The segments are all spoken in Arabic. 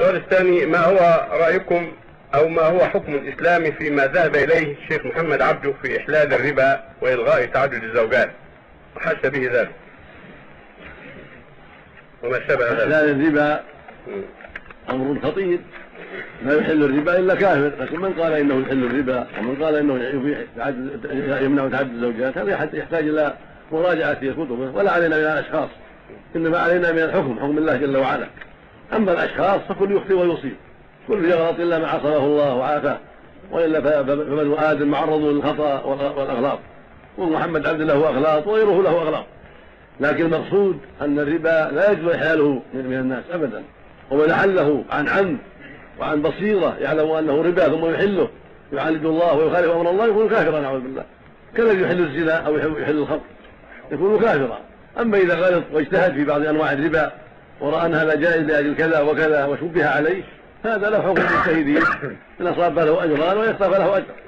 السؤال الثاني: ما هو رأيكم أو ما هو حكم الإسلام فيما ذهب إليه الشيخ محمد عبده في إحلال الربا وإلغاء تعدد الزوجات وحس به ذلك وما شابه ذلك؟ إحلال الربا أمر خطير، لا يحل الربا إلا كافر، لكن من قال إنه يحل الربا ومن قال إنه يمنع تعدد الزوجات هذا يحتاج إلى مراجعة في كتبه، ولا علينا من الأشخاص، إنما علينا من الحكم، حكم الله جل وعلا. أما الأشخاص فكل يخطئ ويصيب، كل يغلط إلا ما عصمه الله وعافاه، وإلا فبنو آدم معرض للخطأ والأغلاط، ومحمد عبد له أغلاط وغيره له أغلاط، لكن المقصود أن الربا لا يجوز إحلاله من الناس أبدا، ومن أحله عن عمد وعن بصيرة يعلم أنه ربا ثم يحله يعاند الله ويخالف أمر الله يكون كافرا نعوذ بالله، كالذي يحل الزنا أو يحل الخمر يكون كافرا. أما إذا غلط واجتهد في بعض أنواع الربا ورأى أن هذا جائز لأجل كذا وكذا وشبه عليه هذا له حكم المجتهدين، إن أصاب له أجران ويخطف له أجر.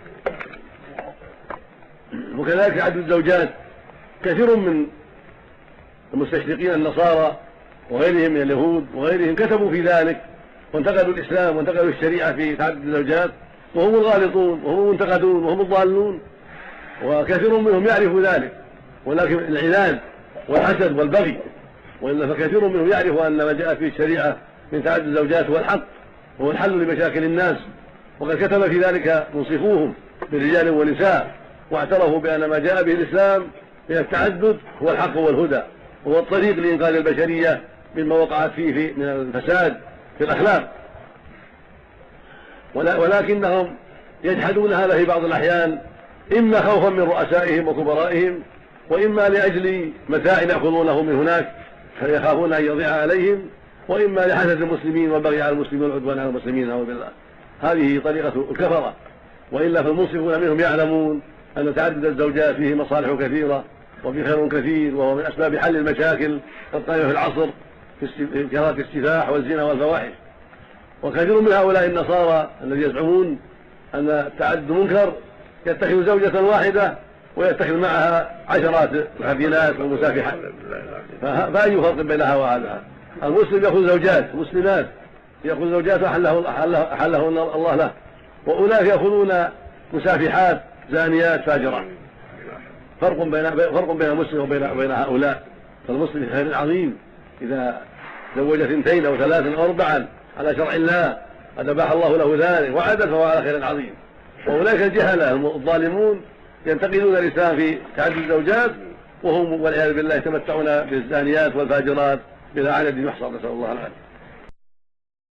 وكذلك تعدد الزوجات، كثير من المستشرقين النصارى وغيرهم من اليهود وغيرهم كتبوا في ذلك وانتقدوا الإسلام وانتقدوا الشريعة في تعدد الزوجات، وهم الغالطون وهم المنتقدون وهم الضالون، وكثير منهم يعرف ذلك، ولكن العناد والحسد والبغي، وإلا فكثير منهم يعرف أن ما جاء في الشريعة من تعدد الزوجات هو الحق وهو الحل لمشاكل الناس، وقد كتب في ذلك منصفوهم من رجال ونساء، واعترفوا بأن ما جاء به الإسلام من التعدد هو الحق والهدى وهو الطريق لإنقاذ البشرية مما وقعت فيه من الفساد في الأخلاق، ولكنهم يجحدون هذا في بعض الأحيان، إما خوفا من رؤسائهم وكبرائهم، وإما لأجل متاع يأخذونه من هناك فيخافون أن يضيع عليهم، وإما لحسد المسلمين والبغي على المسلمين والعدوان على المسلمين نعوذ بالله. هذه طريقة الكفرة، وإلا فالمنصفون منهم يعلمون أن تعدد الزوجات فيه مصالح كثيرة وفيه خير كثير، وهو من أسباب حل المشاكل القائمة في العصر في كثرة السفاح والزنا والفواحش. وكثير من هؤلاء النصارى الذين يزعمون أن التعدد منكر يتخذ زوجة واحدة ويتخذ معها عشرات الحفينات والمسافحات، فأي فرق بين هذا وهذا؟ المسلم يأخذ زوجات مسلمات، يأخذ زوجات أحلهن الله له، وأولئك يأخذون مسافحات زانيات فاجرات. فرق بين المسلم وبين هؤلاء. فالمسلم في خير عظيم إذا زوج 2 أو 3 أو 4 على شرع الله قد أباح الله له ذلك وعدل، فهو على خير عظيم. وأولئك الجهلة الظالمون ينتقدون الإسلام في تعدد الزوجات، وهم والعياذ بالله يتمتعون بالزانيات والفاجرات بلا عدد يحصى، نسأل الله العافية.